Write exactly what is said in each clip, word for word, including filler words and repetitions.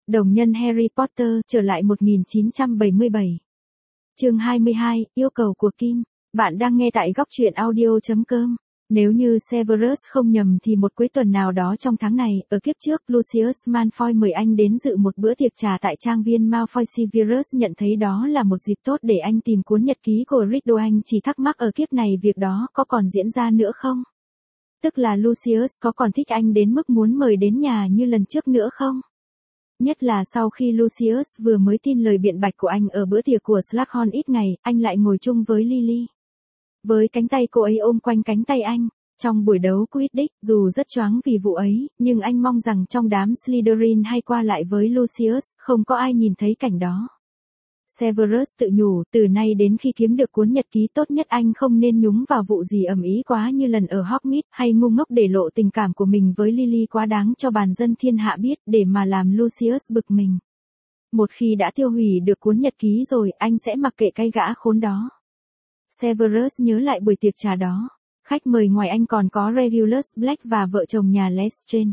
Đồng nhân Harry Potter trở lại một nghìn chín trăm bảy mươi bảy. Chương hai mươi hai, yêu cầu của Kim. Bạn đang nghe tại góc truyện audio chấm com. Nếu như Severus không nhầm thì một cuối tuần nào đó trong tháng này, ở kiếp trước Lucius Malfoy mời anh đến dự một bữa tiệc trà tại trang viên Malfoy. Severus nhận thấy đó là một dịp tốt để anh tìm cuốn nhật ký của Riddle. Anh chỉ thắc mắc ở kiếp này việc đó có còn diễn ra nữa không? Tức là Lucius có còn thích anh đến mức muốn mời đến nhà như lần trước nữa không? Nhất là sau khi Lucius vừa mới tin lời biện bạch của anh ở bữa tiệc của Slughorn ít ngày, anh lại ngồi chung với Lily. Với cánh tay cô ấy ôm quanh cánh tay anh, trong buổi đấu Quidditch, dù rất choáng vì vụ ấy, nhưng anh mong rằng trong đám Slytherin hay qua lại với Lucius, không có ai nhìn thấy cảnh đó. Severus tự nhủ, từ nay đến khi kiếm được cuốn nhật ký tốt nhất anh không nên nhúng vào vụ gì ầm ĩ quá như lần ở Hogsmeade, hay ngu ngốc để lộ tình cảm của mình với Lily quá đáng cho bàn dân thiên hạ biết để mà làm Lucius bực mình. Một khi đã tiêu hủy được cuốn nhật ký rồi, anh sẽ mặc kệ cái gã khốn đó. Severus nhớ lại buổi tiệc trà đó. Khách mời ngoài anh còn có Regulus Black và vợ chồng nhà Lestrange.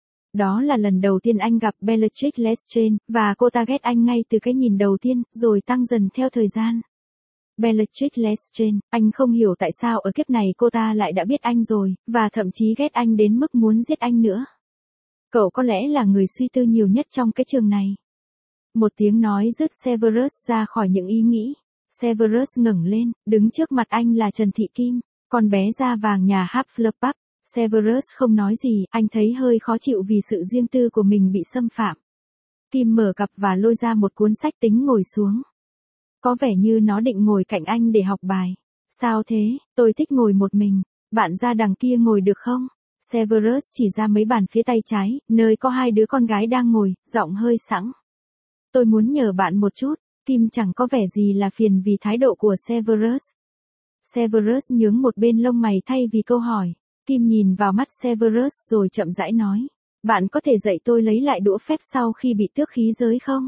Đó là lần đầu tiên anh gặp Bellatrix Lestrange, và cô ta ghét anh ngay từ cái nhìn đầu tiên, rồi tăng dần theo thời gian. Bellatrix Lestrange, anh không hiểu tại sao ở kiếp này cô ta lại đã biết anh rồi, và thậm chí ghét anh đến mức muốn giết anh nữa. Cậu có lẽ là người suy tư nhiều nhất trong cái trường này. Một tiếng nói dứt Severus ra khỏi những ý nghĩ. Severus ngẩng lên, đứng trước mặt anh là Trần Thị Kim, con bé da vàng nhà Hufflepuff. Severus không nói gì, anh thấy hơi khó chịu vì sự riêng tư của mình bị xâm phạm. Kim mở cặp và lôi ra một cuốn sách tính ngồi xuống. Có vẻ như nó định ngồi cạnh anh để học bài. Sao thế, tôi thích ngồi một mình, bạn ra đằng kia ngồi được không? Severus chỉ ra mấy bàn phía tay trái, nơi có hai đứa con gái đang ngồi, giọng hơi sẵn. Tôi muốn nhờ bạn một chút. Kim chẳng có vẻ gì là phiền vì thái độ của Severus. Severus nhướng một bên lông mày thay vì câu hỏi. Kim nhìn vào mắt Severus rồi chậm rãi nói. Bạn có thể dạy tôi lấy lại đũa phép sau khi bị tước khí giới không?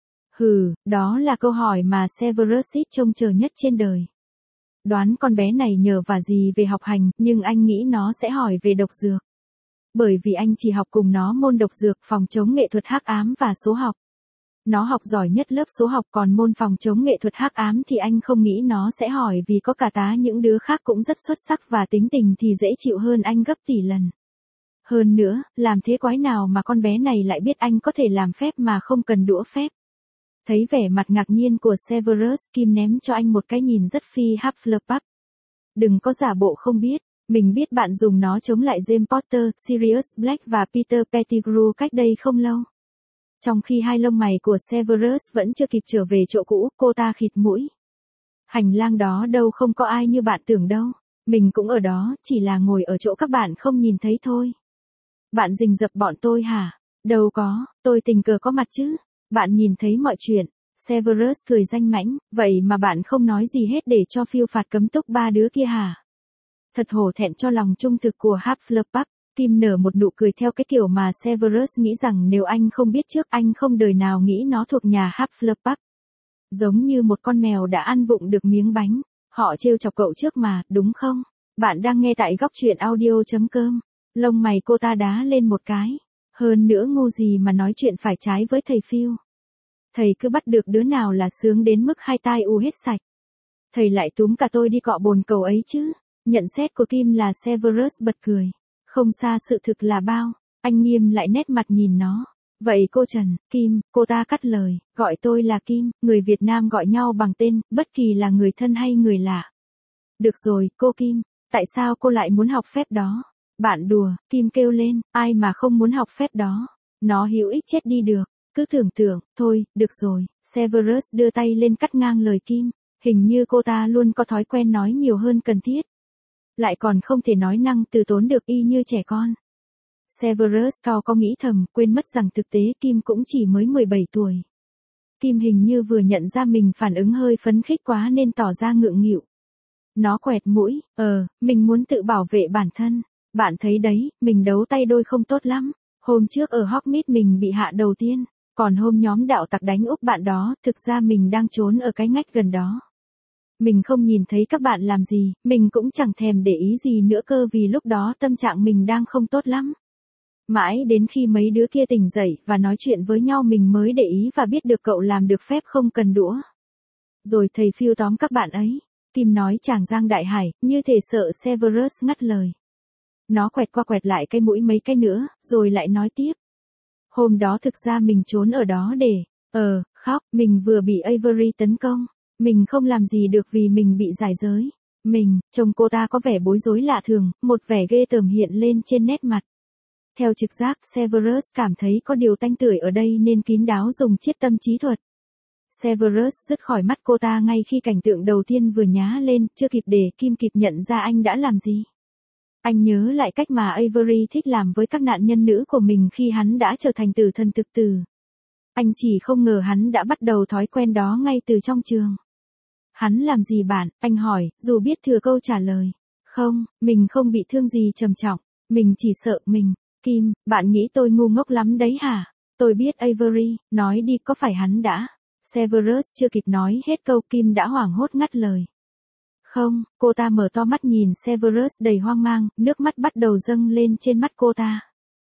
Hừ, đó là câu hỏi mà Severus ít trông chờ nhất trên đời. Đoán con bé này nhờ vả gì về học hành, nhưng anh nghĩ nó sẽ hỏi về độc dược. Bởi vì anh chỉ học cùng nó môn độc dược, phòng chống nghệ thuật hắc ám và số học. Nó học giỏi nhất lớp số học, còn môn phòng chống nghệ thuật hắc ám thì anh không nghĩ nó sẽ hỏi vì có cả tá những đứa khác cũng rất xuất sắc và tính tình thì dễ chịu hơn anh gấp tỷ lần. Hơn nữa, làm thế quái nào mà con bé này lại biết anh có thể làm phép mà không cần đũa phép. Thấy vẻ mặt ngạc nhiên của Severus, Kim ném cho anh một cái nhìn rất phi Hufflepuff. Đừng có giả bộ không biết, mình biết bạn dùng nó chống lại James Potter, Sirius Black và Peter Pettigrew cách đây không lâu. Trong khi hai lông mày của Severus vẫn chưa kịp trở về chỗ cũ, cô ta khịt mũi. Hành lang đó đâu không có ai như bạn tưởng đâu. Mình cũng ở đó, chỉ là ngồi ở chỗ các bạn không nhìn thấy thôi. Bạn rình rập bọn tôi hả? Đâu có, tôi tình cờ có mặt chứ. Bạn nhìn thấy mọi chuyện. Severus cười danh mãnh, vậy mà bạn không nói gì hết để cho phiêu phạt cấm túc ba đứa kia hả? Thật hổ thẹn cho lòng trung thực của Hufflepuff. Kim nở một nụ cười theo cái kiểu mà Severus nghĩ rằng nếu anh không biết trước anh không đời nào nghĩ nó thuộc nhà Hufflepuff. Giống như một con mèo đã ăn vụng được miếng bánh. Họ trêu chọc cậu trước mà, đúng không? Bạn đang nghe tại góc truyện audio chấm com. Lông mày cô ta đá lên một cái. Hơn nữa ngu gì mà nói chuyện phải trái với thầy Phil. Thầy cứ bắt được đứa nào là sướng đến mức hai tai u hết sạch. Thầy lại túm cả tôi đi cọ bồn cầu ấy chứ. Nhận xét của Kim là Severus bật cười. Không xa sự thực là bao, anh nghiêm lại nét mặt nhìn nó. Vậy cô Trần, Kim, cô ta cắt lời, gọi tôi là Kim, người Việt Nam gọi nhau bằng tên, bất kỳ là người thân hay người lạ. Được rồi, cô Kim, tại sao cô lại muốn học phép đó? Bạn đùa, Kim kêu lên, ai mà không muốn học phép đó? Nó hữu ích chết đi được, cứ tưởng tượng, thôi, được rồi. Severus đưa tay lên cắt ngang lời Kim, hình như cô ta luôn có thói quen nói nhiều hơn cần thiết. Lại còn không thể nói năng từ tốn được y như trẻ con. Severus cao có nghĩ thầm, quên mất rằng thực tế Kim cũng chỉ mới mười bảy tuổi. Kim hình như vừa nhận ra mình phản ứng hơi phấn khích quá nên tỏ ra ngượng nghịu. Nó quẹt mũi, ờ, mình muốn tự bảo vệ bản thân. Bạn thấy đấy, mình đấu tay đôi không tốt lắm. Hôm trước ở Hogsmeade mình bị hạ đầu tiên, còn hôm nhóm đạo tặc đánh úp bạn đó, thực ra mình đang trốn ở cái ngách gần đó. Mình không nhìn thấy các bạn làm gì, mình cũng chẳng thèm để ý gì nữa cơ vì lúc đó tâm trạng mình đang không tốt lắm. Mãi đến khi mấy đứa kia tỉnh dậy và nói chuyện với nhau mình mới để ý và biết được cậu làm được phép không cần đũa. Rồi thầy Phil tóm các bạn ấy. Kim nói chàng Giang Đại Hải, như thể sợ Severus ngắt lời. Nó quẹt qua quẹt lại cái mũi mấy cái nữa, rồi lại nói tiếp. Hôm đó thực ra mình trốn ở đó để, ờ, khóc, mình vừa bị Avery tấn công. Mình không làm gì được vì mình bị giải giới. Mình, trông cô ta có vẻ bối rối lạ thường, một vẻ ghê tởm hiện lên trên nét mặt. Theo trực giác, Severus cảm thấy có điều tanh tưởi ở đây nên kín đáo dùng chiết tâm trí thuật. Severus dứt khỏi mắt cô ta ngay khi cảnh tượng đầu tiên vừa nhá lên, chưa kịp để Kim kịp nhận ra anh đã làm gì. Anh nhớ lại cách mà Avery thích làm với các nạn nhân nữ của mình khi hắn đã trở thành tử thần thực tử. Anh chỉ không ngờ hắn đã bắt đầu thói quen đó ngay từ trong trường. Hắn làm gì bạn? Anh hỏi, dù biết thừa câu trả lời. Không, mình không bị thương gì trầm trọng. Mình chỉ sợ mình. Kim, bạn nghĩ tôi ngu ngốc lắm đấy hả? Tôi biết Avery, nói đi có phải hắn đã. Severus chưa kịp nói hết câu Kim đã hoảng hốt ngắt lời. Không, cô ta mở to mắt nhìn Severus đầy hoang mang, nước mắt bắt đầu dâng lên trên mắt cô ta.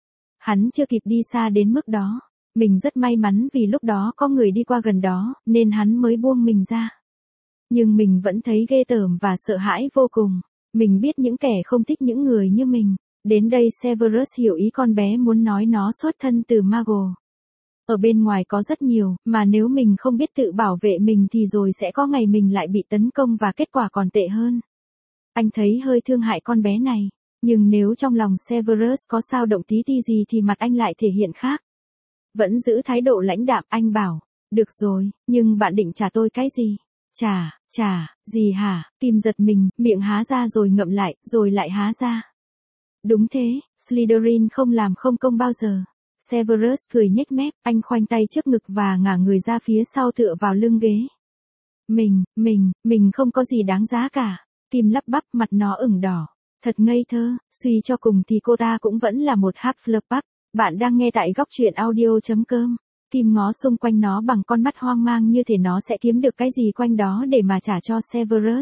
Hắn chưa kịp đi xa đến mức đó. Mình rất may mắn vì lúc đó có người đi qua gần đó, nên hắn mới buông mình ra. Nhưng mình vẫn thấy ghê tởm và sợ hãi vô cùng. Mình biết những kẻ không thích những người như mình. Đến đây Severus hiểu ý con bé muốn nói nó xuất thân từ Mago. Ở bên ngoài có rất nhiều, mà nếu mình không biết tự bảo vệ mình thì rồi sẽ có ngày mình lại bị tấn công và kết quả còn tệ hơn. Anh thấy hơi thương hại con bé này, nhưng nếu trong lòng Severus có dao động tí ti gì thì mặt anh lại thể hiện khác. Vẫn giữ thái độ lãnh đạm, anh bảo, được rồi, nhưng bạn định trả tôi cái gì? Trả, trả, gì hả? Kim giật mình, miệng há ra rồi ngậm lại, rồi lại há ra. Đúng thế, Slytherin không làm không công bao giờ. Severus cười nhếch mép, anh khoanh tay trước ngực và ngả người ra phía sau tựa vào lưng ghế. Mình, mình, mình không có gì đáng giá cả. Kim lắp bắp, mặt nó ửng đỏ. Thật ngây thơ, suy cho cùng thì cô ta cũng vẫn là một Hufflepuff. Bạn đang nghe tại góc truyện audio chấm com. Kim ngó xung quanh nó bằng con mắt hoang mang như thể nó sẽ kiếm được cái gì quanh đó để mà trả cho Severus.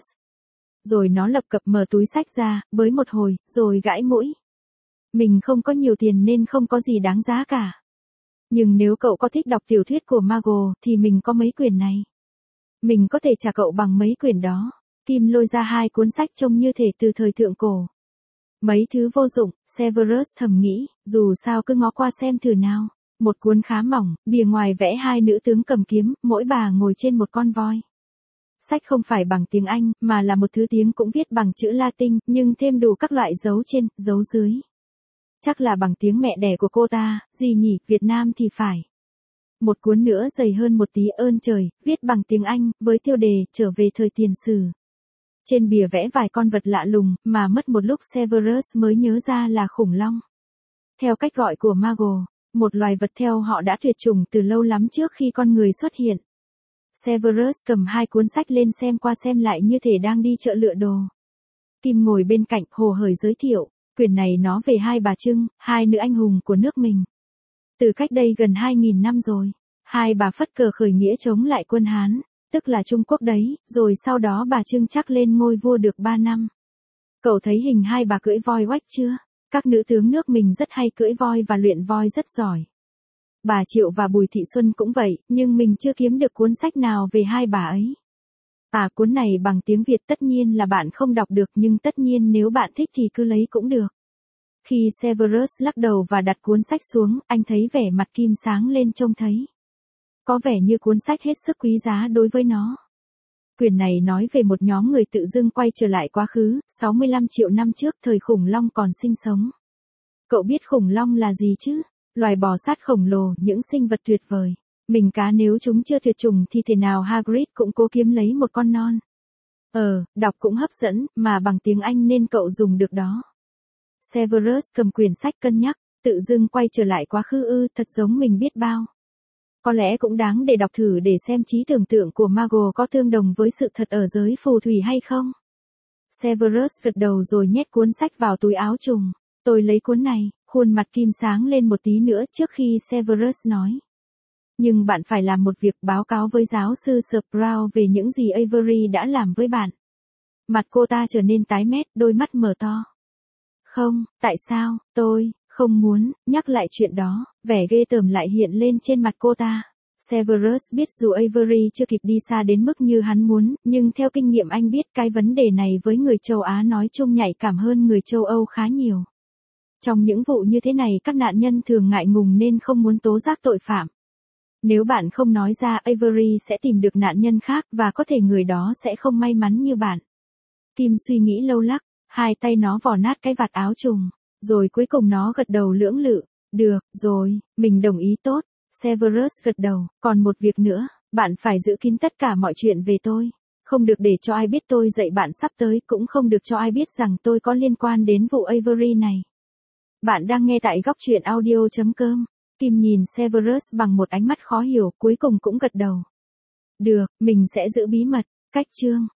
Rồi nó lập cập mở túi sách ra, bới một hồi, rồi gãi mũi. Mình không có nhiều tiền nên không có gì đáng giá cả. Nhưng nếu cậu có thích đọc tiểu thuyết của Mago thì mình có mấy quyển này. Mình có thể trả cậu bằng mấy quyển đó. Kim lôi ra hai cuốn sách trông như thể từ thời thượng cổ. Mấy thứ vô dụng, Severus thầm nghĩ, dù sao cứ ngó qua xem thử nào. Một cuốn khá mỏng, bìa ngoài vẽ hai nữ tướng cầm kiếm, mỗi bà ngồi trên một con voi. Sách không phải bằng tiếng Anh, mà là một thứ tiếng cũng viết bằng chữ Latin, nhưng thêm đủ các loại dấu trên, dấu dưới. Chắc là bằng tiếng mẹ đẻ của cô ta, gì nhỉ, Việt Nam thì phải. Một cuốn nữa dày hơn một tí ơn trời, viết bằng tiếng Anh, với tiêu đề, trở về thời tiền sử. Trên bìa vẽ vài con vật lạ lùng, mà mất một lúc Severus mới nhớ ra là khủng long. Theo cách gọi của Mago, một loài vật theo họ đã tuyệt chủng từ lâu lắm trước khi con người xuất hiện. Severus cầm hai cuốn sách lên xem qua xem lại như thể đang đi chợ lựa đồ. Kim ngồi bên cạnh, hồ hởi giới thiệu, quyển này nó về hai bà Trưng, hai nữ anh hùng của nước mình. Từ cách đây gần hai nghìn năm rồi, hai bà phất cờ khởi nghĩa chống lại quân Hán, tức là Trung Quốc đấy, rồi sau đó bà Trưng chắc lên ngôi vua được ba năm. Cậu thấy hình hai bà cưỡi voi oách chưa? Các nữ tướng nước mình rất hay cưỡi voi và luyện voi rất giỏi. Bà Triệu và Bùi Thị Xuân cũng vậy, nhưng mình chưa kiếm được cuốn sách nào về hai bà ấy. À, cuốn này bằng tiếng Việt tất nhiên là bạn không đọc được, nhưng tất nhiên nếu bạn thích thì cứ lấy cũng được. Khi Severus lắc đầu và đặt cuốn sách xuống, anh thấy vẻ mặt Kim sáng lên trông thấy. Có vẻ như cuốn sách hết sức quý giá đối với nó. Quyển này nói về một nhóm người tự dưng quay trở lại quá khứ, sáu mươi lăm triệu năm trước thời khủng long còn sinh sống. Cậu biết khủng long là gì chứ? Loài bò sát khổng lồ, những sinh vật tuyệt vời. Mình cá nếu chúng chưa tuyệt chủng thì thế nào Hagrid cũng cố kiếm lấy một con non. Ờ, đọc cũng hấp dẫn, mà bằng tiếng Anh nên cậu dùng được đó. Severus cầm quyển sách cân nhắc, tự dưng quay trở lại quá khứ ư, thật giống mình biết bao. Có lẽ cũng đáng để đọc thử để xem trí tưởng tượng của Mago có tương đồng với sự thật ở giới phù thủy hay không. Severus gật đầu rồi nhét cuốn sách vào túi áo trùng. Tôi lấy cuốn này, khuôn mặt Kim sáng lên một tí nữa trước khi Severus nói. Nhưng bạn phải làm một việc, báo cáo với giáo sư Sprout về những gì Avery đã làm với bạn. Mặt cô ta trở nên tái mét, đôi mắt mở to. Không, tại sao, tôi, Không muốn, nhắc lại chuyện đó, vẻ ghê tởm lại hiện lên trên mặt cô ta. Severus biết dù Avery chưa kịp đi xa đến mức như hắn muốn, nhưng theo kinh nghiệm anh biết cái vấn đề này với người châu Á nói chung nhạy cảm hơn người châu Âu khá nhiều. Trong những vụ như thế này các nạn nhân thường ngại ngùng nên không muốn tố giác tội phạm. Nếu bạn không nói ra, Avery sẽ tìm được nạn nhân khác và có thể người đó sẽ không may mắn như bạn. Kim suy nghĩ lâu lắc, hai tay nó vò nát cái vạt áo trùng, rồi cuối cùng nó gật đầu lưỡng lự. Được, rồi, mình đồng ý tốt. Severus gật đầu, còn một việc nữa, bạn phải giữ kín tất cả mọi chuyện về tôi. Không được để cho ai biết tôi dạy bạn sắp tới, cũng không được cho ai biết rằng tôi có liên quan đến vụ Avery này. Bạn đang nghe tại góc truyện audio chấm com. Kim nhìn Severus bằng một ánh mắt khó hiểu, cuối cùng cũng gật đầu. Được, mình sẽ giữ bí mật. Cách chương